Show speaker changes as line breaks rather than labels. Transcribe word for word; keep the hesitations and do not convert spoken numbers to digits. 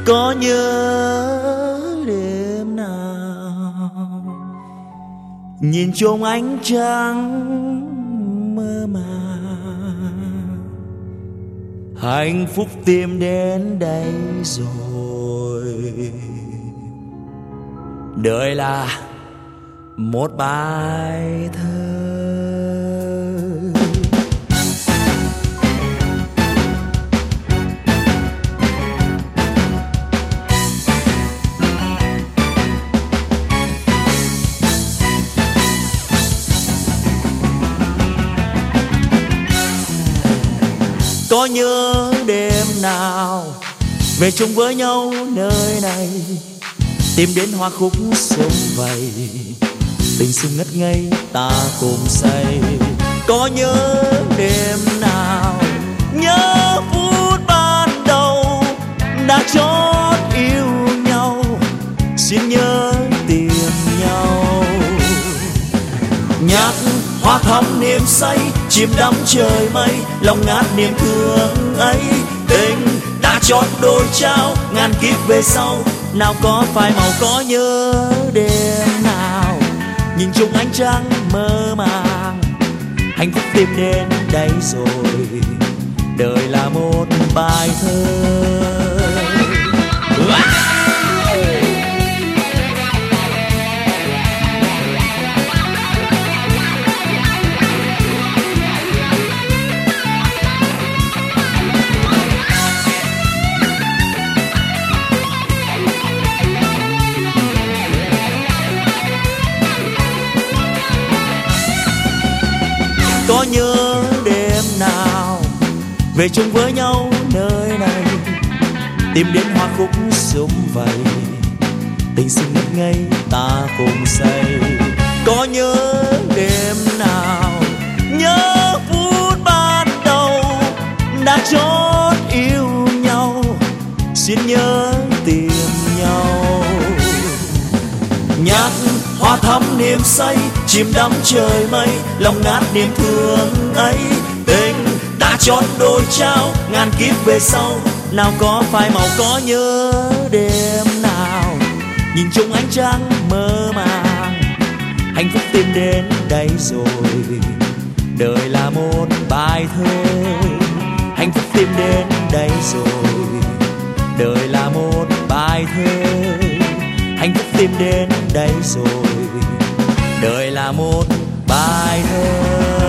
Có nhớ đêm nào nhìn trông ánh trăng mơ màng, hạnh phúc tìm đến đây rồi. Đời là một bài thơ. Có nhớ đêm nào về chung với nhau nơi này, tìm đến hoa khúc sum vầy, tình xung ngất ngây ta cùng say. Có nhớ đêm nào, nhớ phút ban đầu đã chót yêu nhau, xin nhớ tìm nhau. Nhạc hoa thắm niềm say, chìm đắm trời mây, lòng ngát niềm thương ấy. Tình đã chót đôi trao, ngàn kiếp về sau nào có phai màu. Có nhớ đêm nào nhìn chung ánh trăng mơ màng, hạnh phúc tìm đến đây rồi. Đời là một bài thơ. Có nhớ đêm nào về chung với nhau nơi này, tìm đến hoa khúc sum vầy, tình xinh ngất ngây ta cùng say. Có nhớ đêm nào, nhớ phút ban đầu đã chót yêu nhau, xin nhớ tìm nhau. Nhạc hoa thắm niềm say, chìm đắm trời mây, lòng ngát niềm thương ấy. Tình đã chót đôi trao, ngàn kiếp về sau nào có phai màu. Có nhớ đêm nào nhìn chung ánh trăng mơ màng, hạnh phúc tìm đến đây rồi. Đời là một bài thơ, hạnh phúc tìm đến đây rồi. Đời là một bài thơ, hạnh phúc tìm đến đây rồi. Đời là một bài thơ.